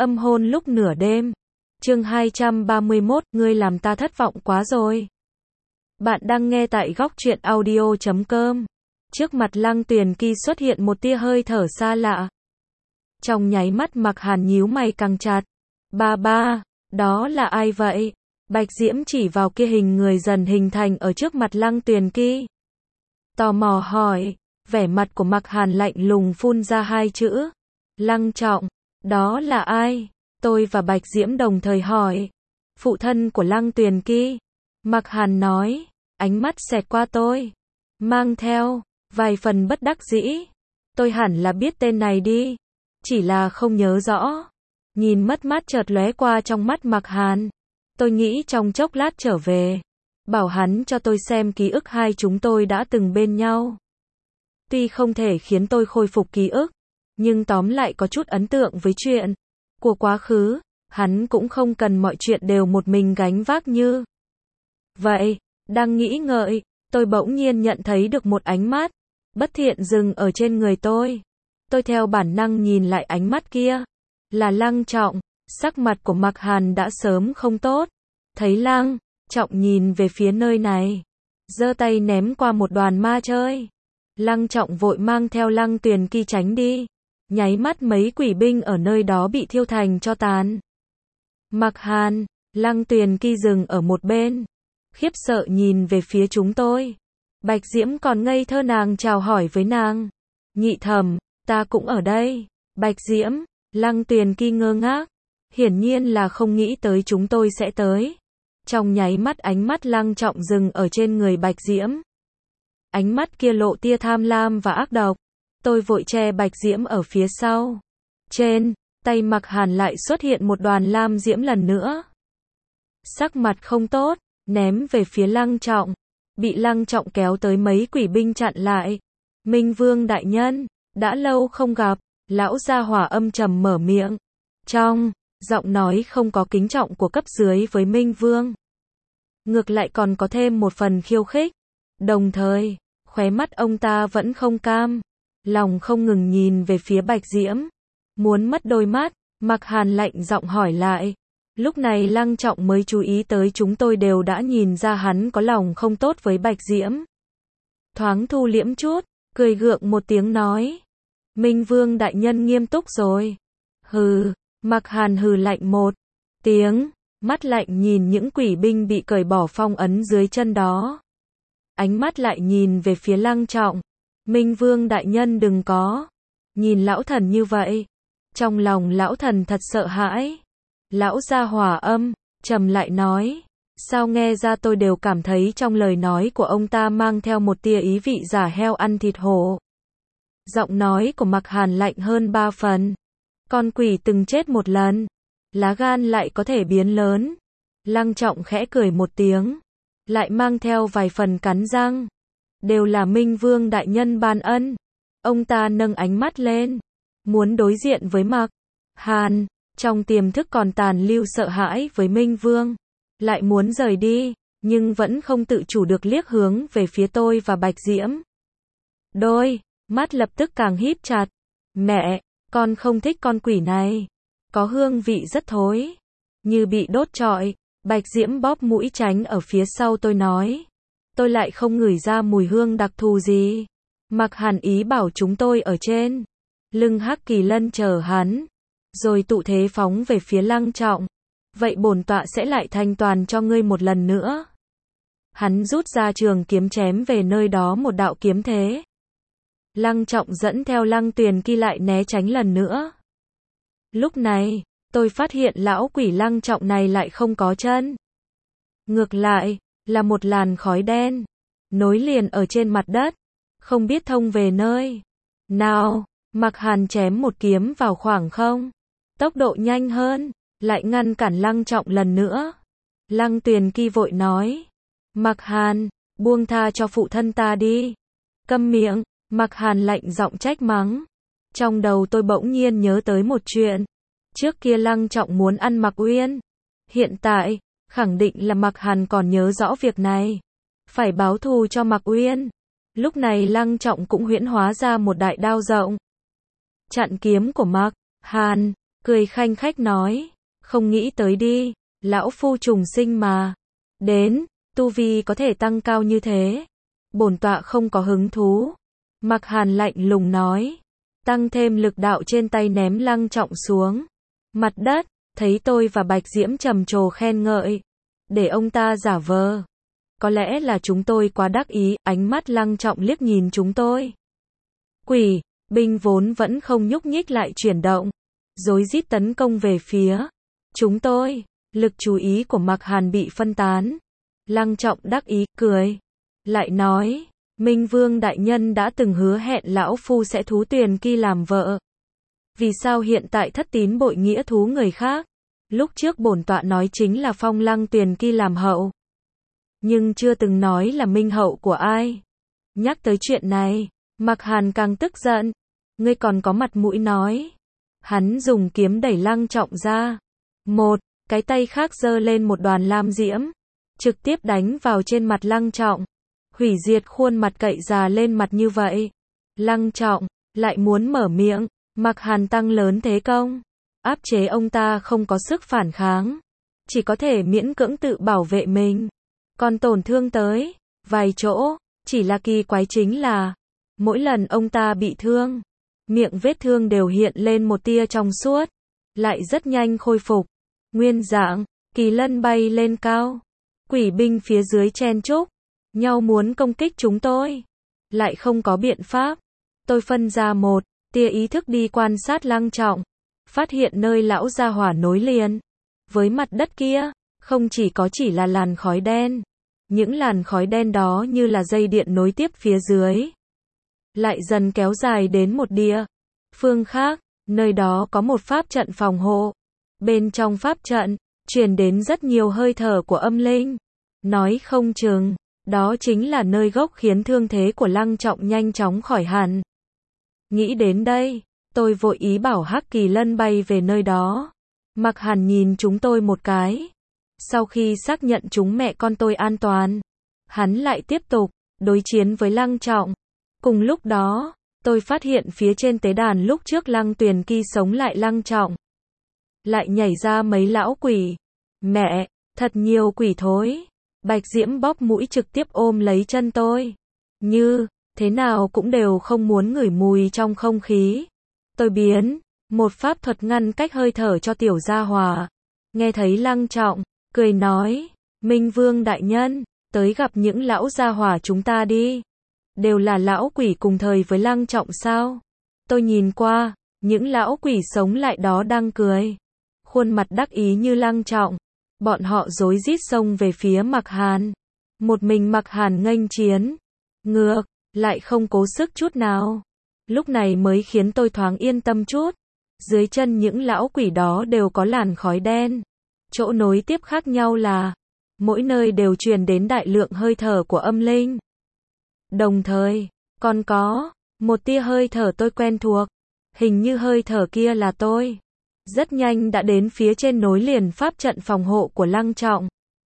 Âm hôn lúc nửa đêm. Chương 231, ngươi làm ta thất vọng quá rồi. Bạn đang nghe tại góc truyện audio.com. Trước mặt Lăng Tuyền Kỳ xuất hiện một tia hơi thở xa lạ. Trong nháy mắt Mạc Hàn nhíu mày càng chặt. Ba, đó là ai vậy? Bạch Diễm chỉ vào kia hình người dần hình thành ở trước mặt Lăng Tuyền Kỳ. Tò mò hỏi, vẻ mặt của Mạc Hàn lạnh lùng phun ra hai chữ. Lăng Trọng, đó là ai? Tôi và Bạch Diễm đồng thời hỏi. Phụ thân của Lăng Tuyền Kỳ. Mạc Hàn nói, ánh mắt xẹt qua tôi, mang theo vài phần bất đắc dĩ. Tôi hẳn là biết tên này đi, chỉ là không nhớ rõ. Nhìn mất mát chợt lóe qua trong mắt Mạc Hàn. Tôi nghĩ trong chốc lát trở về, bảo hắn cho tôi xem ký ức hai chúng tôi đã từng bên nhau. Tuy không thể khiến tôi khôi phục ký ức, nhưng tóm lại có chút ấn tượng với chuyện của quá khứ, hắn cũng không cần mọi chuyện đều một mình gánh vác như vậy. Đang nghĩ ngợi, tôi bỗng nhiên nhận thấy được một ánh mắt bất thiện dừng ở trên người tôi. Tôi theo bản năng nhìn lại ánh mắt kia, là Lăng Trọng. Sắc mặt của Mạc Hàn đã sớm không tốt. Thấy Lăng Trọng nhìn về phía nơi này, giơ tay ném qua một đoàn ma chơi. Lăng Trọng vội mang theo Lăng Tuyền Kỳ tránh đi. Nháy mắt mấy quỷ binh ở nơi đó bị thiêu thành tro tàn. Mạc Hàn, Lăng Tuyền Kỳ dừng ở một bên, khiếp sợ nhìn về phía chúng tôi. Bạch Diễm còn ngây thơ nàng chào hỏi với nàng. Nhị thẩm, ta cũng ở đây. Bạch Diễm, Lăng Tuyền Kỳ ngơ ngác, hiển nhiên là không nghĩ tới chúng tôi sẽ tới. Trong nháy mắt ánh mắt Lăng Trọng dừng ở trên người Bạch Diễm. Ánh mắt kia lộ tia tham lam và ác độc. Tôi vội che Bạch Diễm ở phía sau. Trên tay Mạc Hàn lại xuất hiện một đoàn lam diễm lần nữa. Sắc mặt không tốt, ném về phía Lăng Trọng. Bị Lăng Trọng kéo tới mấy quỷ binh chặn lại. Minh Vương đại nhân, đã lâu không gặp. Lão gia hỏa âm trầm mở miệng. Trong giọng nói không có kính trọng của cấp dưới với Minh Vương, ngược lại còn có thêm một phần khiêu khích. Đồng thời, khóe mắt ông ta vẫn không cam lòng không ngừng nhìn về phía Bạch Diễm. Muốn mất đôi mắt, Mạc Hàn lạnh giọng hỏi lại. Lúc này Lăng Trọng mới chú ý tới chúng tôi đều đã nhìn ra hắn có lòng không tốt với Bạch Diễm. Thoáng thu liễm chút, cười gượng một tiếng nói. Minh Vương đại nhân nghiêm túc rồi. Hừ, Mạc Hàn hừ lạnh một tiếng, mắt lạnh nhìn những quỷ binh bị cởi bỏ phong ấn dưới chân đó. Ánh mắt lại nhìn về phía Lăng Trọng. Minh Vương đại nhân đừng có nhìn lão thần như vậy. Trong lòng lão thần thật sợ hãi. Lão gia hỏa âm trầm lại nói. Sao nghe ra tôi đều cảm thấy trong lời nói của ông ta mang theo một tia ý vị giả heo ăn thịt hổ. Giọng nói của Mạc Hàn lạnh hơn 3 phần. Con quỷ từng chết một lần, lá gan lại có thể biến lớn. Lăng Trọng khẽ cười một tiếng, lại mang theo vài phần cắn răng. Đều là Minh Vương đại nhân ban ân. Ông ta nâng ánh mắt lên, muốn đối diện với Mạc Hàn. Trong tiềm thức còn tàn lưu sợ hãi với Minh Vương, lại muốn rời đi, nhưng vẫn không tự chủ được liếc hướng về phía tôi và Bạch Diễm. Đôi mắt lập tức càng híp chặt. Mẹ, con không thích con quỷ này. Có hương vị rất thối, như bị đốt trọi. Bạch Diễm bóp mũi tránh ở phía sau tôi nói. Tôi lại không ngửi ra mùi hương đặc thù gì. Mạc Hàn ý bảo chúng tôi ở trên lưng Hắc Kỳ Lân chờ hắn, rồi tụ thế phóng về phía Lăng Trọng. Vậy bổn tọa sẽ lại thanh toàn cho ngươi một lần nữa. Hắn rút ra trường kiếm chém về nơi đó một đạo kiếm thế. Lăng Trọng dẫn theo Lăng Tuyền Kỳ lại né tránh lần nữa. Lúc này, tôi phát hiện lão quỷ Lăng Trọng này lại không có chân. Ngược lại, là một làn khói đen, nối liền ở trên mặt đất, không biết thông về nơi nào. Mạc Hàn chém một kiếm vào khoảng không, tốc độ nhanh hơn, lại ngăn cản Lăng Trọng lần nữa. Lăng Tuyền Kỳ vội nói. Mạc Hàn, buông tha cho phụ thân ta đi. Câm miệng. Mạc Hàn lạnh giọng trách mắng. Trong đầu tôi bỗng nhiên nhớ tới một chuyện. Trước kia Lăng Trọng muốn ăn Mạc Uyên. Hiện tại, khẳng định là Mạc Hàn còn nhớ rõ việc này. Phải báo thù cho Mạc Uyên. Lúc này Lăng Trọng cũng huyễn hóa ra một đại đao rộng, chặn kiếm của Mạc Hàn. cười khanh khách nói, không nghĩ tới đi, lão phu trùng sinh mà. Đến, tu vi có thể tăng cao như thế. Bổn tọa không có hứng thú. Mạc Hàn lạnh lùng nói, tăng thêm lực đạo trên tay ném Lăng Trọng xuống. Mặt đất, thấy tôi và Bạch Diễm trầm trồ khen ngợi. Để ông ta giả vờ. Có lẽ là chúng tôi quá đắc ý, ánh mắt Lăng Trọng liếc nhìn chúng tôi. Quỷ, binh vốn vẫn không nhúc nhích lại chuyển động, rối rít tấn công về phía chúng tôi. Lực chú ý của Mạc Hàn bị phân tán. Lăng Trọng đắc ý, cười. Lại nói, Minh Vương đại nhân đã từng hứa hẹn lão phu sẽ thú Tuyền Ki làm vợ. Vì sao hiện tại thất tín bội nghĩa thú người khác? Lúc trước bổn tọa nói chính là phong Lăng Tuyền Ki làm hậu. Nhưng chưa từng nói là minh hậu của ai. Nhắc tới chuyện này, Mạc Hàn càng tức giận. Ngươi còn có mặt mũi nói. Hắn dùng kiếm đẩy Lăng Trọng ra. Một, cái tay khác giơ lên một đoàn lam diễm. Trực tiếp đánh vào trên mặt Lăng Trọng. Hủy diệt khuôn mặt cậy già lên mặt như vậy. Lăng Trọng, lại muốn mở miệng. Mạc Hàn tăng lớn thế công. Áp chế ông ta không có sức phản kháng. Chỉ có thể miễn cưỡng tự bảo vệ mình. Còn tổn thương tới vài chỗ. Chỉ là kỳ quái chính là mỗi lần ông ta bị thương, miệng vết thương đều hiện lên một tia trong suốt. Lại rất nhanh khôi phục. Nguyên dạng, Kỳ Lân bay lên cao. Quỷ binh phía dưới chen chúc nhau muốn công kích chúng tôi. Lại không có biện pháp. Tôi phân ra một tia ý thức đi quan sát Lăng Trọng. Phát hiện nơi lão gia hỏa nối liền với mặt đất kia, không chỉ là làn khói đen. Những làn khói đen đó như là dây điện nối tiếp phía dưới. Lại dần kéo dài đến một địa phương khác, nơi đó có một pháp trận phòng hộ. Bên trong pháp trận, truyền đến rất nhiều hơi thở của âm linh. Nói không chừng, đó chính là nơi gốc khiến thương thế của Lăng Trọng nhanh chóng khỏi hẳn. Nghĩ đến đây, tôi vội ý bảo Hắc Kỳ Lân bay về nơi đó. Mạc Hàn nhìn chúng tôi một cái. Sau khi xác nhận chúng mẹ con tôi an toàn, hắn lại tiếp tục đối chiến với Lăng Trọng. Cùng lúc đó, tôi phát hiện phía trên tế đàn lúc trước Lăng Tuyền Ki sống lại Lăng Trọng. Lại nhảy ra mấy lão quỷ. Mẹ, thật nhiều quỷ thối. Bạch Diễm bóp mũi trực tiếp ôm lấy chân tôi. Như thế nào cũng đều không muốn ngửi mùi trong không khí. Tôi biến một pháp thuật ngăn cách hơi thở cho tiểu gia hỏa. Nghe thấy Lăng Trọng cười nói, Minh Vương đại nhân, tới gặp những lão gia hỏa chúng ta đi. Đều là lão quỷ cùng thời với Lăng Trọng sao? Tôi nhìn qua, những lão quỷ sống lại đó đang cười. Khuôn mặt đắc ý như Lăng Trọng. Bọn họ rối rít xông về phía Mạc Hàn. Một mình Mạc Hàn nghênh chiến. Ngược, lại không cố sức chút nào. Lúc này mới khiến tôi thoáng yên tâm chút. Dưới chân những lão quỷ đó đều có làn khói đen. Chỗ nối tiếp khác nhau là mỗi nơi đều truyền đến đại lượng hơi thở của âm linh. Đồng thời, còn có một tia hơi thở tôi quen thuộc. Hình như hơi thở kia là tôi. Rất nhanh đã đến phía trên nối liền pháp trận phòng hộ của Lăng Trọng.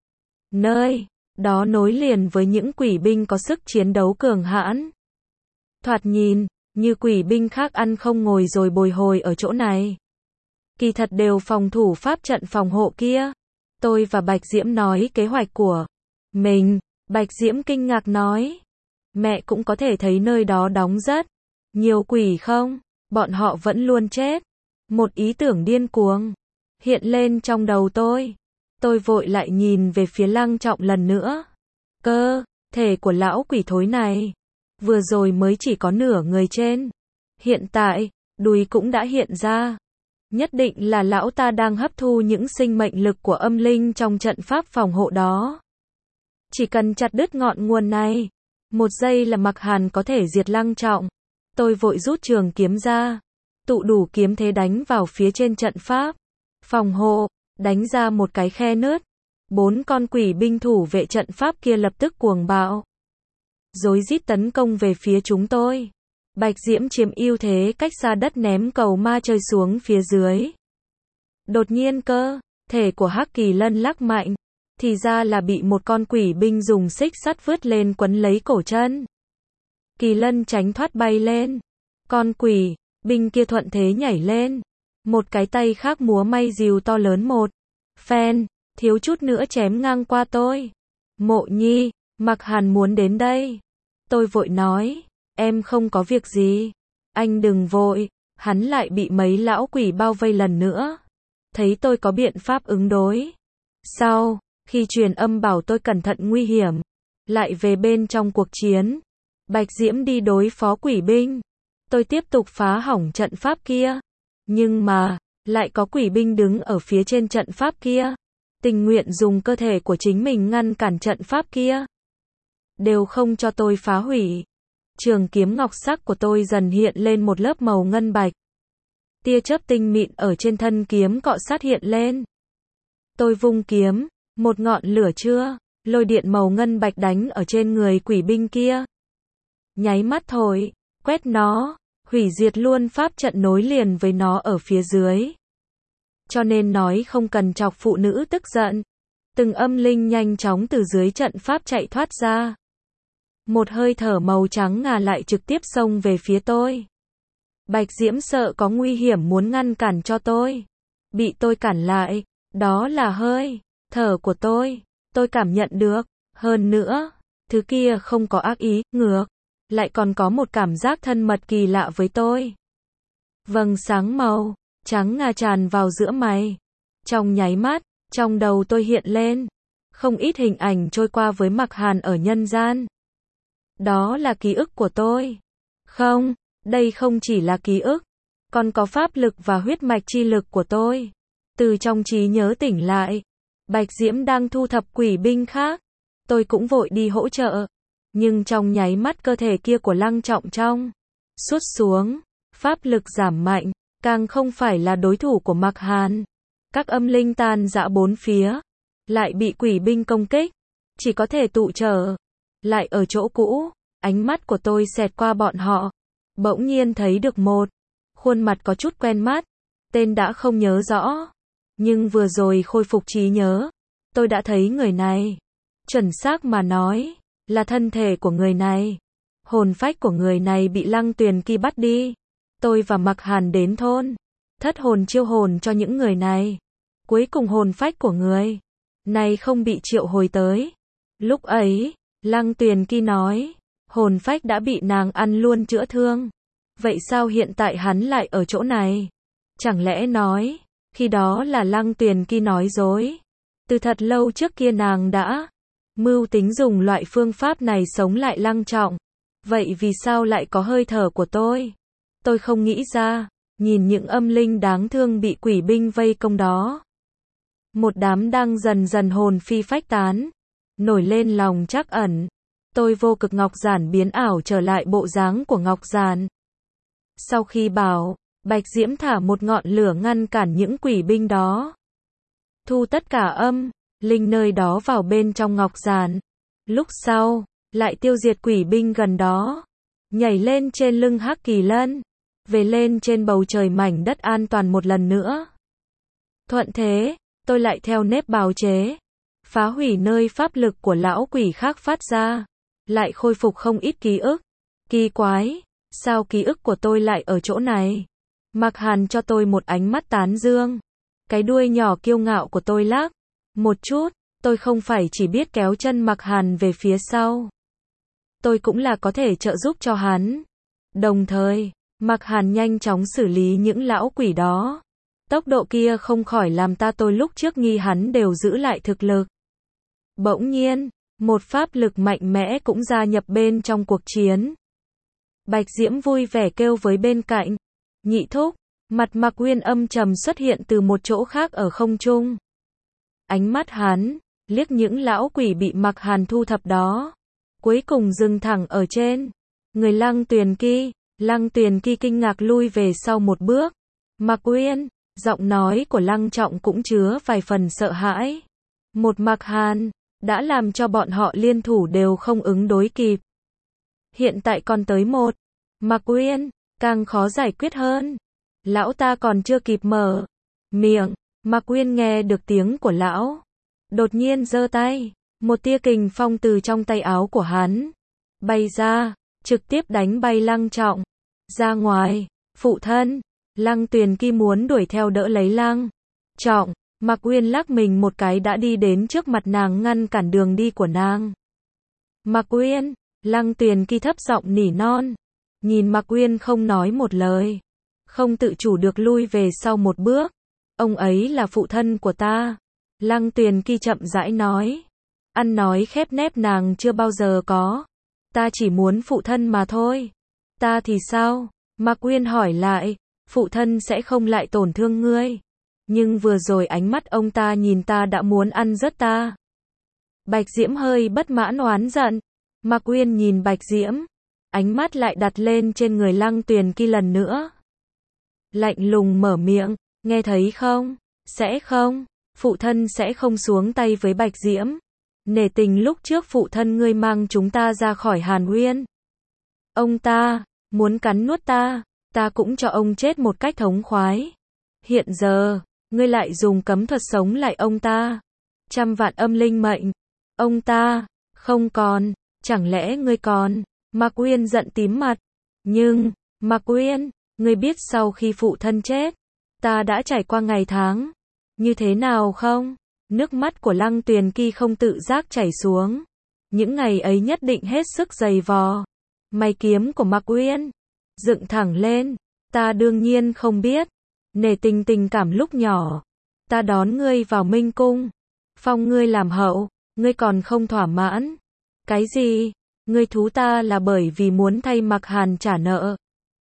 Nơi đó nối liền với những quỷ binh có sức chiến đấu cường hãn. Thoạt nhìn, như quỷ binh khác ăn không ngồi rồi bồi hồi ở chỗ này. Kỳ thật đều phòng thủ pháp trận phòng hộ kia. Tôi và Bạch Diễm nói kế hoạch của mình. Bạch Diễm kinh ngạc nói. Mẹ cũng có thể thấy nơi đó đóng rất nhiều quỷ không? Bọn họ vẫn luôn chết. Một ý tưởng điên cuồng hiện lên trong đầu tôi. Tôi vội lại nhìn về phía Lăng Trọng lần nữa. Cơ thể của lão quỷ thối này vừa rồi mới chỉ có nửa người trên. Hiện tại, đùi cũng đã hiện ra. Nhất định là lão ta đang hấp thu những sinh mệnh lực của âm linh trong trận pháp phòng hộ đó. Chỉ cần chặt đứt ngọn nguồn này, một giây là Mạc Hàn có thể diệt Lăng Trọng. Tôi vội rút trường kiếm ra, tụ đủ kiếm thế đánh vào phía trên trận pháp phòng hộ, đánh ra một cái khe nứt. 4 con quỷ binh thủ vệ trận pháp kia lập tức cuồng bạo, rối rít tấn công về phía chúng tôi. Bạch Diễm chiếm ưu thế cách xa đất ném cầu ma chơi xuống phía dưới. Đột nhiên cơ thể của Hắc Kỳ Lân lắc mạnh, thì ra là bị một con quỷ binh dùng xích sắt vứt lên quấn lấy cổ chân. Kỳ Lân tránh thoát bay lên. Con quỷ binh kia thuận thế nhảy lên, Một cái tay khác múa may rìu to lớn một phen, thiếu chút nữa chém ngang qua tôi. Mộ Nhi, Mạc Hàn muốn đến đây. Tôi vội nói, em không có việc gì. Anh đừng vội, hắn lại bị mấy lão quỷ bao vây lần nữa. Thấy tôi có biện pháp ứng đối. Sau, khi truyền âm bảo tôi cẩn thận nguy hiểm, lại về bên trong cuộc chiến. Bạch Diễm đi đối phó quỷ binh. Tôi tiếp tục phá hỏng trận pháp kia. Nhưng mà, lại có quỷ binh đứng ở phía trên trận pháp kia. Tình nguyện dùng cơ thể của chính mình ngăn cản trận pháp kia. Đều không cho tôi phá hủy. Trường kiếm ngọc sắc của tôi dần hiện lên một lớp màu ngân bạch. Tia chớp tinh mịn ở trên thân kiếm cọ sát hiện lên. Tôi vung kiếm, một ngọn lửa chưa, lôi điện màu ngân bạch đánh ở trên người quỷ binh kia. Nháy mắt thôi, quét nó, hủy diệt luôn pháp trận nối liền với nó ở phía dưới. Cho nên nói không cần chọc phụ nữ tức giận. Từng âm linh nhanh chóng từ dưới trận pháp chạy thoát ra. Một hơi thở màu trắng ngà lại trực tiếp xông về phía tôi. Bạch Diễm sợ có nguy hiểm muốn ngăn cản cho tôi. Bị tôi cản lại, đó là hơi thở của tôi cảm nhận được. Hơn nữa, thứ kia không có ác ý, ngược lại còn có một cảm giác thân mật kỳ lạ với tôi. Vầng sáng màu trắng ngà tràn vào giữa mày. Trong nháy mắt, trong đầu tôi hiện lên không ít hình ảnh trôi qua với Mạc Hàn ở nhân gian. Đó là ký ức của tôi. Không, đây không chỉ là ký ức, còn có pháp lực và huyết mạch chi lực của tôi. Từ trong trí nhớ tỉnh lại, Bạch Diễm đang thu thập quỷ binh khác. Tôi cũng vội đi hỗ trợ. Nhưng trong nháy mắt cơ thể kia của Lăng Trọng trong sút xuống, pháp lực giảm mạnh, càng không phải là đối thủ của Mạc Hàn. Các âm linh tan rã bốn phía, lại bị quỷ binh công kích, chỉ có thể tụ trở lại ở chỗ cũ. Ánh mắt của tôi xẹt qua bọn họ, bỗng nhiên thấy được một khuôn mặt có chút quen mắt, tên đã không nhớ rõ, nhưng vừa rồi khôi phục trí nhớ, tôi đã thấy người này. Chuẩn xác mà nói, là thân thể của người này. Hồn phách của người này bị Lăng Tuyền Kỳ bắt đi. Tôi và Mạc Hàn đến thôn thất hồn chiêu hồn cho những người này. Cuối cùng hồn phách của người này không bị triệu hồi tới. Lúc ấy, Lăng Tuyền Kỳ nói, hồn phách đã bị nàng ăn luôn chữa thương. Vậy sao hiện tại hắn lại ở chỗ này? Chẳng lẽ nói, khi đó là Lăng Tuyền Kỳ nói dối? Từ thật lâu trước kia nàng đã mưu tính dùng loại phương pháp này sống lại Lăng Trọng. Vậy vì sao lại có hơi thở của tôi? Tôi không nghĩ ra. Nhìn những âm linh đáng thương bị quỷ binh vây công đó. Một đám đang dần dần hồn phi phách tán. Nổi lên lòng trắc ẩn. Tôi vô cực ngọc giản biến ảo trở lại bộ dáng của ngọc giản. Sau khi bảo Bạch Diễm thả một ngọn lửa ngăn cản những quỷ binh đó. Thu tất cả âm linh nơi đó vào bên trong ngọc giản. Lúc sau, lại tiêu diệt quỷ binh gần đó. Nhảy lên trên lưng Hắc Kỳ Lân. Về lên trên bầu trời mảnh đất an toàn một lần nữa. Thuận thế, tôi lại theo nếp bào chế. Phá hủy nơi pháp lực của lão quỷ khác phát ra. Lại khôi phục không ít ký ức. Kỳ quái, sao ký ức của tôi lại ở chỗ này? Mạc Hàn cho tôi một ánh mắt tán dương. Cái đuôi nhỏ kiêu ngạo của tôi lắc một chút. Tôi không phải chỉ biết kéo chân Mạc Hàn về phía sau. Tôi cũng là có thể trợ giúp cho hắn. Đồng thời, Mạc Hàn nhanh chóng xử lý những lão quỷ đó. Tốc độ kia không khỏi làm tôi lúc trước nghi hắn đều giữ lại thực lực. Bỗng nhiên, một pháp lực mạnh mẽ cũng gia nhập bên trong cuộc chiến. Bạch Diễm vui vẻ kêu với bên cạnh. Nhị thúc, mặt Mạc Uyên âm trầm xuất hiện từ một chỗ khác ở không trung. Ánh mắt hắn liếc những lão quỷ bị Mạc Hàn thu thập đó. Cuối cùng dừng thẳng ở trên người Lăng Tuyền Kỳ. Lăng Tuyền Kỳ kinh ngạc lui về sau một bước. Mạc Uyên, giọng nói của Lăng Trọng cũng chứa vài phần sợ hãi. Một Mạc Hàn đã làm cho bọn họ liên thủ đều không ứng đối kịp. Hiện tại còn tới một Mạc Uyên, càng khó giải quyết hơn. Lão ta còn chưa kịp mở miệng, Mạc Uyên nghe được tiếng của lão. Đột nhiên giơ tay, một tia kình phong từ trong tay áo của hắn bay ra, trực tiếp đánh bay Lăng Trọng ra ngoài. Phụ thân, Lăng Tuyền Kỳ muốn đuổi theo đỡ lấy Lăng Trọng. Mạc Uyên lắc mình một cái đã đi đến trước mặt nàng ngăn cản đường đi của nàng. Mạc Uyên, Lăng Tuyền Kỳ thấp giọng nỉ non. Nhìn Mạc Uyên không nói một lời. Không tự chủ được lui về sau một bước. Ông ấy là phụ thân của ta. Lăng Tuyền Kỳ chậm rãi nói. Ăn nói khép nép nàng chưa bao giờ có. Ta chỉ muốn phụ thân mà thôi. Ta thì sao? Mạc Uyên hỏi lại. Phụ thân sẽ không lại tổn thương ngươi. Nhưng vừa rồi ánh mắt ông ta nhìn ta đã muốn ăn rớt ta. Bạch Diễm hơi bất mãn oán giận. Mạc Uyên nhìn Bạch Diễm. Ánh mắt lại đặt lên trên người Lăng Tuyền Kỳ lần nữa. Lạnh lùng mở miệng. Nghe thấy không? Sẽ không. Phụ thân sẽ không xuống tay với Bạch Diễm. Nể tình lúc trước phụ thân ngươi mang chúng ta ra khỏi Hàn Uyên. Ông ta muốn cắn nuốt ta. Ta cũng cho ông chết một cách thống khoái. Hiện giờ, ngươi lại dùng cấm thuật sống lại ông ta. Trăm vạn âm linh mệnh. Ông ta không còn. Chẳng lẽ ngươi còn? Mạc Uyên giận tím mặt. Nhưng, Mạc Uyên, ngươi biết sau khi phụ thân chết, ta đã trải qua ngày tháng như thế nào không? Nước mắt của Lăng Tuyền Kỳ không tự giác chảy xuống. Những ngày ấy nhất định hết sức dày vò. Mày kiếm của Mạc Uyên dựng thẳng lên. Ta đương nhiên không biết. Nể tình cảm lúc nhỏ, ta đón ngươi vào Minh Cung, phong ngươi làm hậu, ngươi còn không thỏa mãn. Cái gì? Ngươi thú ta là bởi vì muốn thay Mạc Hàn trả nợ.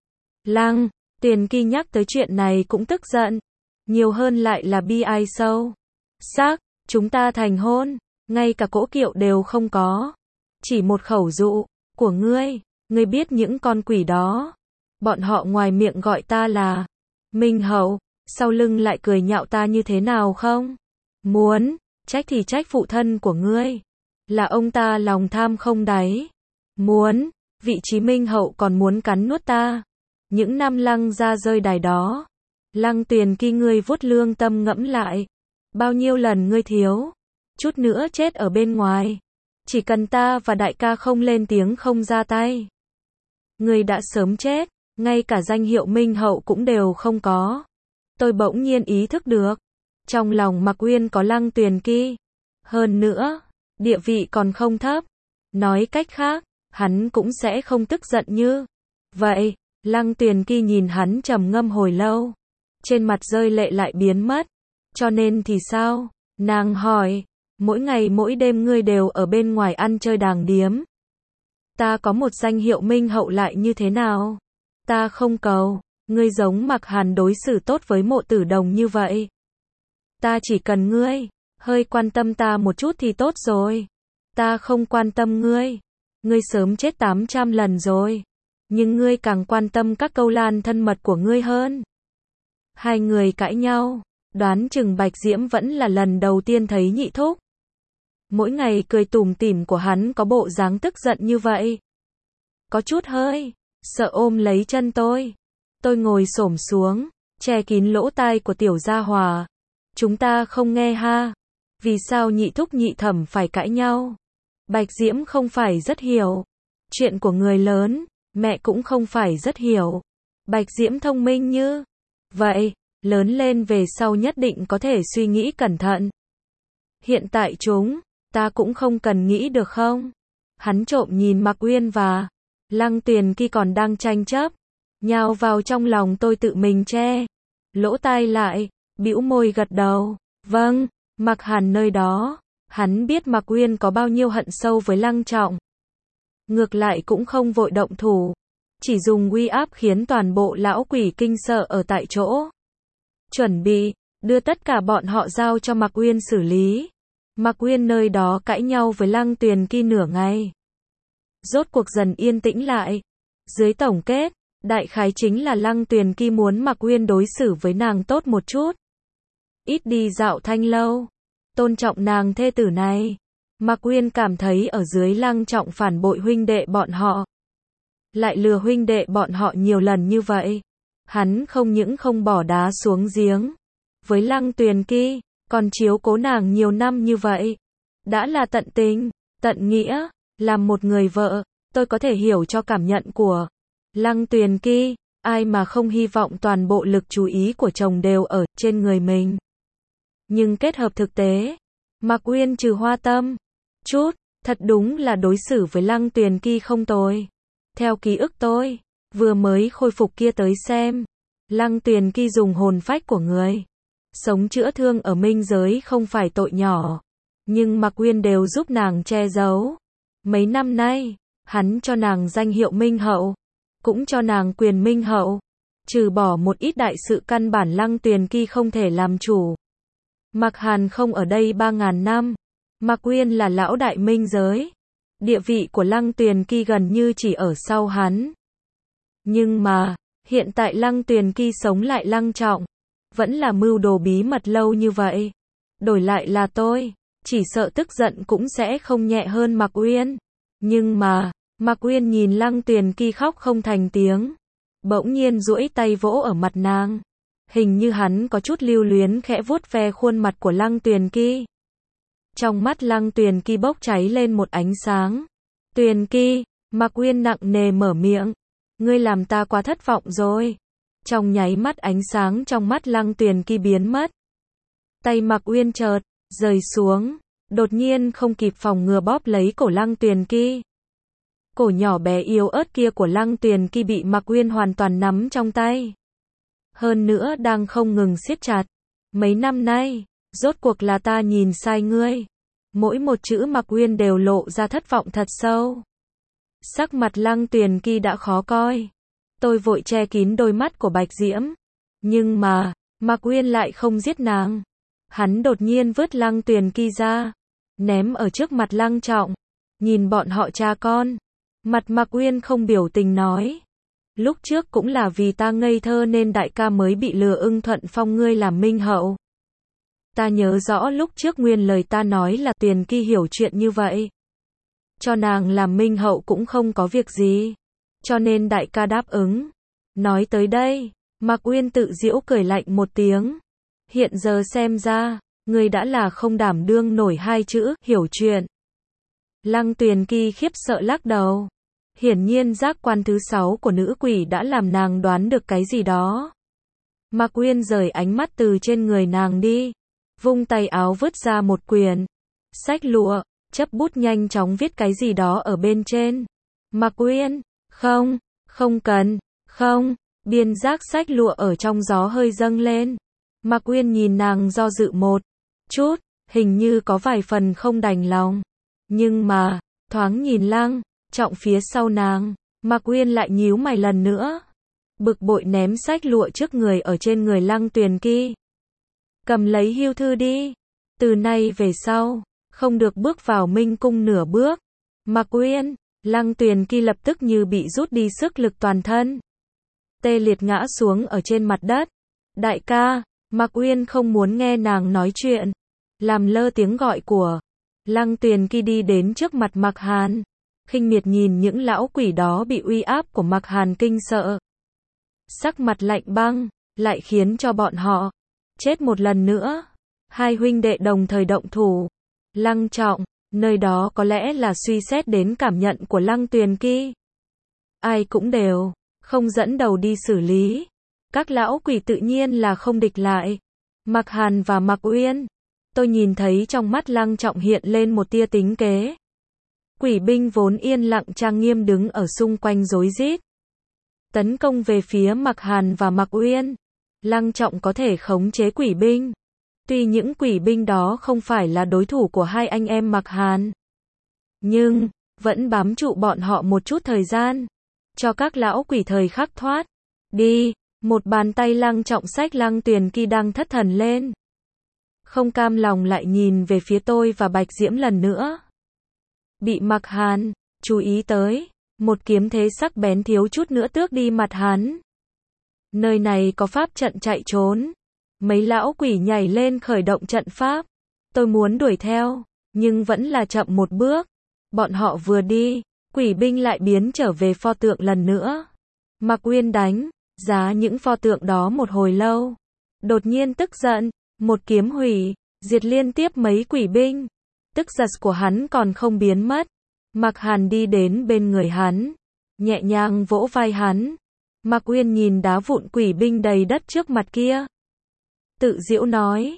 Lăng Tuyền Kỳ nhắc tới chuyện này cũng tức giận. Nhiều hơn lại là bi ai sâu sắc. Chúng ta thành hôn, ngay cả cỗ kiệu đều không có. Chỉ một khẩu dụ của ngươi. Ngươi biết những con quỷ đó, bọn họ ngoài miệng gọi ta là Minh Hậu, sau lưng lại cười nhạo ta như thế nào không? Muốn trách thì trách phụ thân của ngươi. Là ông ta lòng tham không đáy. Muốn vị trí Minh Hậu còn muốn cắn nuốt ta. Những năm Lăng gia rơi đài đó. Lăng Tuyền Kỳ, ngươi vuốt lương tâm ngẫm lại. Bao nhiêu lần ngươi thiếu chút nữa chết ở bên ngoài. Chỉ cần ta và đại ca không lên tiếng không ra tay, ngươi đã sớm chết. Ngay cả danh hiệu Minh Hậu cũng đều không có. Tôi bỗng nhiên ý thức được. Trong lòng Mạc Uyên có Lăng Tuyền Kỳ. Hơn nữa, địa vị còn không thấp. Nói cách khác, hắn cũng sẽ không tức giận như vậy. Lăng Tuyền Kỳ nhìn hắn trầm ngâm hồi lâu. Trên mặt rơi lệ lại biến mất. Cho nên thì sao? Nàng hỏi. Mỗi ngày mỗi đêm ngươi đều ở bên ngoài ăn chơi đàng điếm. Ta có một danh hiệu Minh Hậu lại như thế nào? Ta không cầu ngươi giống Mạc Hàn đối xử tốt với Mộ Tử Đồng như vậy. Ta chỉ cần ngươi hơi quan tâm ta một chút thì tốt rồi. Ta không quan tâm ngươi. Ngươi sớm chết 800 lần rồi. Nhưng ngươi càng quan tâm các câu lan thân mật của ngươi hơn. Hai người cãi nhau. Đoán chừng Bạch Diễm vẫn là lần đầu tiên thấy nhị thúc. Mỗi ngày cười tủm tỉm của hắn có bộ dáng tức giận như vậy. Có chút hơi sợ ôm lấy chân tôi. Tôi ngồi xổm xuống, che kín lỗ tai của tiểu gia hòa. Chúng ta không nghe ha. Vì sao nhị thúc nhị thẩm phải cãi nhau? Bạch Diễm không phải rất hiểu. Chuyện của người lớn, mẹ cũng không phải rất hiểu. Bạch Diễm thông minh như vậy, lớn lên về sau nhất định có thể suy nghĩ cẩn thận. Hiện tại ta cũng không cần nghĩ được không? Hắn trộm nhìn Mạc Uyên và Lăng Tuyền Kỳ còn đang tranh chấp. Nhào vào trong lòng tôi tự mình che lỗ tai lại, bĩu môi gật đầu. Vâng, Mạc Hàn nơi đó. Hắn biết Mạc Uyên có bao nhiêu hận sâu với Lăng Trọng. Ngược lại cũng không vội động thủ. Chỉ dùng uy áp khiến toàn bộ lão quỷ kinh sợ ở tại chỗ. Chuẩn bị đưa tất cả bọn họ giao cho Mạc Uyên xử lý. Mạc Uyên nơi đó cãi nhau với Lăng Tuyền Kỳ nửa ngày. Rốt cuộc dần yên tĩnh lại. Dưới tổng kết, đại khái chính là Lăng Tuyền Kỳ muốn Mạc Uyên đối xử với nàng tốt một chút. Ít đi dạo thanh lâu. Tôn trọng nàng thê tử này. Mạc Uyên cảm thấy ở dưới Lăng Trọng phản bội huynh đệ bọn họ. Lại lừa huynh đệ bọn họ nhiều lần như vậy. Hắn không những không bỏ đá xuống giếng với Lăng Tuyền Kỳ, còn chiếu cố nàng nhiều năm như vậy. Đã là tận tình, tận nghĩa. Làm một người vợ, tôi có thể hiểu cho cảm nhận của Lăng Tuyền Kỳ. Ai mà không hy vọng toàn bộ lực chú ý của chồng đều ở trên người mình. Nhưng kết hợp thực tế, Mạc Uyên trừ hoa tâm chút, thật đúng là đối xử với Lăng Tuyền Kỳ không tồi. Theo ký ức tôi vừa mới khôi phục kia tới xem, Lăng Tuyền Kỳ dùng hồn phách của người sống chữa thương ở minh giới không phải tội nhỏ, nhưng Mạc Uyên đều giúp nàng che giấu. Mấy năm nay, hắn cho nàng danh hiệu Minh Hậu, cũng cho nàng quyền Minh Hậu, trừ bỏ một ít đại sự căn bản Lăng Tuyền Kỳ không thể làm chủ. Mạc Hàn không ở đây 3.000 năm, Mạc Uyên là lão đại minh giới, địa vị của Lăng Tuyền Kỳ gần như chỉ ở sau hắn. Nhưng mà, hiện tại Lăng Tuyền Kỳ sống lại Lăng Trọng, vẫn là mưu đồ bí mật lâu như vậy. Đổi lại là tôi, chỉ sợ tức giận cũng sẽ không nhẹ hơn Mạc Uyên. Nhưng mà, Mạc Uyên nhìn Lăng Tuyền Kỳ khóc không thành tiếng, bỗng nhiên duỗi tay vỗ ở mặt nàng. Hình như hắn có chút lưu luyến khẽ vuốt ve khuôn mặt của Lăng Tuyền Kỳ. Trong mắt Lăng Tuyền Kỳ bốc cháy lên một ánh sáng. Tuyền Kỳ, Mạc Uyên nặng nề mở miệng. Ngươi làm ta quá thất vọng rồi. Trong nháy mắt ánh sáng trong mắt Lăng Tuyền Kỳ biến mất. Tay Mạc Uyên chợt rời xuống, đột nhiên không kịp phòng ngừa bóp lấy cổ Lăng Tuyền Kỳ. Cổ nhỏ bé yếu ớt kia của Lăng Tuyền Kỳ bị Mạc Uyên hoàn toàn nắm trong tay. Hơn nữa đang không ngừng siết chặt. Mấy năm nay, rốt cuộc là ta nhìn sai ngươi. Mỗi một chữ Mạc Uyên đều lộ ra thất vọng thật sâu. Sắc mặt Lăng Tuyền Kỳ đã khó coi. Tôi vội che kín đôi mắt của Bạch Diễm. Nhưng mà, Mạc Uyên lại không giết nàng. Hắn đột nhiên vứt Lăng Tuyền Kỳ ra, ném ở trước mặt Lăng Trọng. Nhìn bọn họ cha con, mặt Mạc Uyên không biểu tình nói. Lúc trước cũng là vì ta ngây thơ nên đại ca mới bị lừa ưng thuận phong ngươi làm minh hậu. Ta nhớ rõ lúc trước nguyên lời ta nói là Tuyền Kỳ hiểu chuyện như vậy. Cho nàng làm minh hậu cũng không có việc gì. Cho nên đại ca đáp ứng. Nói tới đây, Mạc Uyên tự giễu cười lạnh một tiếng. Hiện giờ xem ra, ngươi đã là không đảm đương nổi hai chữ, hiểu chuyện. Lăng Tuyền Kỳ khiếp sợ lắc đầu. Hiển nhiên giác quan thứ 6 của nữ quỷ đã làm nàng đoán được cái gì đó. Mạc Uyên rời ánh mắt từ trên người nàng đi, vung tay áo vứt ra một quyển sách lụa, chấp bút nhanh chóng viết cái gì đó ở bên trên. Mạc Uyên, không cần, biên giác sách lụa ở trong gió hơi dâng lên. Mạc Uyên nhìn nàng do dự một chút, hình như có vài phần không đành lòng. Nhưng mà, thoáng nhìn Lăng Trọng phía sau nàng, Mạc Uyên lại nhíu mày lần nữa. Bực bội ném sách lụa trước người ở trên người Lăng Tuyền Kỳ. Cầm lấy hưu thư đi. Từ nay về sau, không được bước vào Minh Cung nửa bước. Mạc Uyên, Lăng Tuyền Kỳ lập tức như bị rút đi sức lực toàn thân. Tê liệt ngã xuống ở trên mặt đất. Đại ca, Mạc Uyên không muốn nghe nàng nói chuyện. Làm lơ tiếng gọi của Lăng Tuyền Kỳ đi đến trước mặt Mạc Hàn. Khinh miệt nhìn những lão quỷ đó bị uy áp của Mạc Hàn kinh sợ. Sắc mặt lạnh băng, lại khiến cho bọn họ chết một lần nữa. Hai huynh đệ đồng thời động thủ. Lăng Trọng, nơi đó có lẽ là suy xét đến cảm nhận của Lăng Tuyền Kỳ. Ai cũng đều không dẫn đầu đi xử lý. Các lão quỷ tự nhiên là không địch lại. Mạc Hàn và Mạc Uyên. Tôi nhìn thấy trong mắt Lăng Trọng hiện lên một tia tính kế. Quỷ binh vốn yên lặng trang nghiêm đứng ở xung quanh rối rít, tấn công về phía Mạc Hàn và Mạc Uyên. Lăng Trọng có thể khống chế quỷ binh. Tuy những quỷ binh đó không phải là đối thủ của hai anh em Mạc Hàn, nhưng vẫn bám trụ bọn họ một chút thời gian, cho các lão quỷ thời khắc thoát đi. Một bàn tay Lăng Trọng xách Lăng Tuyền Kỳ đang thất thần lên. Không cam lòng lại nhìn về phía tôi và Bạch Diễm lần nữa. Bị Mạc Hàn chú ý tới, một kiếm thế sắc bén thiếu chút nữa tước đi mặt hắn. Nơi này có pháp trận chạy trốn. Mấy lão quỷ nhảy lên khởi động trận pháp. Tôi muốn đuổi theo, nhưng vẫn là chậm một bước. Bọn họ vừa đi, quỷ binh lại biến trở về pho tượng lần nữa. Mạc Uyên đánh giá những pho tượng đó một hồi lâu. Đột nhiên tức giận, một kiếm hủy diệt liên tiếp mấy quỷ binh. Tức giận của hắn còn không biến mất. Mạc Hàn đi đến bên người hắn, nhẹ nhàng vỗ vai hắn. Mạc Uyên nhìn đá vụn quỷ binh đầy đất trước mặt kia. Tự giễu nói,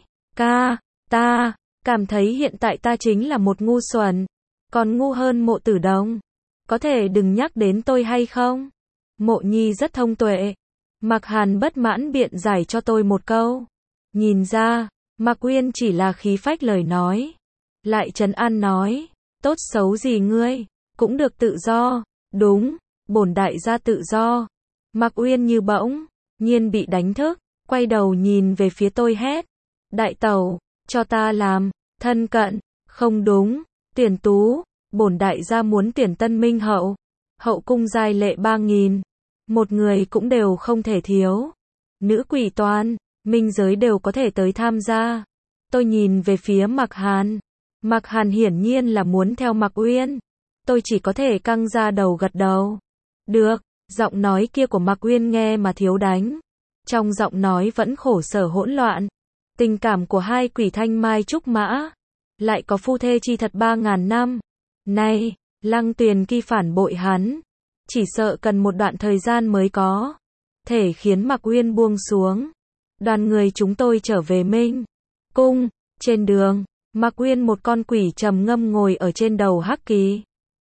ta cảm thấy hiện tại ta chính là một ngu xuẩn, còn ngu hơn Mộ Tử Đồng. Có thể đừng nhắc đến tôi hay không? Mộ Nhi rất thông tuệ. Mạc Hàn bất mãn biện giải cho tôi một câu. Nhìn ra, Mạc Uyên chỉ là khí phách lời nói. Lại trấn an nói, tốt xấu gì ngươi, cũng được tự do. Đúng, bổn đại gia tự do. Mạc Uyên như bỗng nhiên bị đánh thức, quay đầu nhìn về phía tôi hét. Đại tẩu, cho ta làm, thân cận, không đúng, tuyển tú, bổn đại gia muốn tuyển tân minh hậu. Hậu cung giai lệ 3.000, một người cũng đều không thể thiếu. Nữ quỷ toàn, minh giới đều có thể tới tham gia. Tôi nhìn về phía Mạc Hàn. Mạc Hàn hiển nhiên là muốn theo Mạc Uyên. Tôi chỉ có thể căng ra đầu gật đầu. Được, giọng nói kia của Mạc Uyên nghe mà thiếu đánh. Trong giọng nói vẫn khổ sở hỗn loạn. Tình cảm của hai quỷ thanh mai trúc mã. Lại có phu thê chi thật 3.000 năm. Này, Lăng Tuyền Kỳ phản bội hắn. Chỉ sợ cần một đoạn thời gian mới có thể khiến Mạc Uyên buông xuống. Đoàn người chúng tôi trở về Minh Cung. Trên đường, Mạc Uyên một con quỷ trầm ngâm ngồi ở trên đầu Hắc Kỳ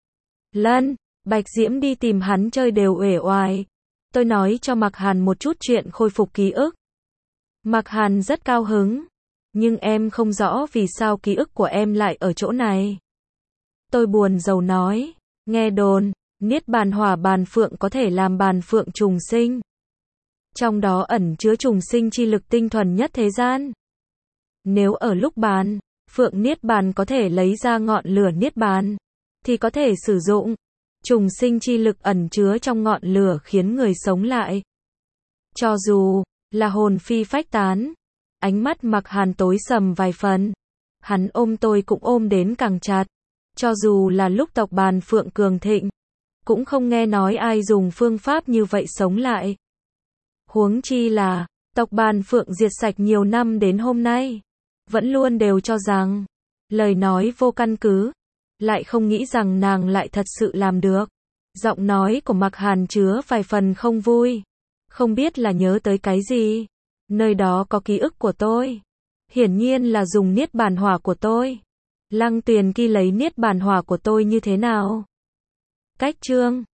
Lân. Bạch Diễm đi tìm hắn chơi đều uể oải. Tôi nói cho Mạc Hàn một chút chuyện khôi phục ký ức. Mạc Hàn rất cao hứng. Nhưng em không rõ vì sao ký ức của em lại ở chỗ này. Tôi buồn rầu nói. Nghe đồn, Niết Bàn Hỏa Bàn Phượng có thể làm bàn phượng trùng sinh. Trong đó ẩn chứa trùng sinh chi lực tinh thuần nhất thế gian. Nếu ở lúc bàn phượng Niết Bàn có thể lấy ra ngọn lửa Niết Bàn, thì có thể sử dụng trùng sinh chi lực ẩn chứa trong ngọn lửa khiến người sống lại. Cho dù là hồn phi phách tán. Ánh mắt Mạc Hàn tối sầm vài phần. Hắn ôm tôi cũng ôm đến càng chặt. Cho dù là lúc tộc Bàn Phượng cường thịnh, cũng không nghe nói ai dùng phương pháp như vậy sống lại. Huống chi là, tộc Bàn Phượng diệt sạch nhiều năm đến hôm nay, vẫn luôn đều cho rằng lời nói vô căn cứ, lại không nghĩ rằng nàng lại thật sự làm được. Giọng nói của Mạc Hàn chứa vài phần không vui. Không biết là nhớ tới cái gì. Nơi đó có ký ức của tôi. Hiển nhiên là dùng Niết Bàn Hỏa của tôi. Lăng Tuyền Kỳ lấy Niết Bàn Hỏa của tôi như thế nào? Cách chương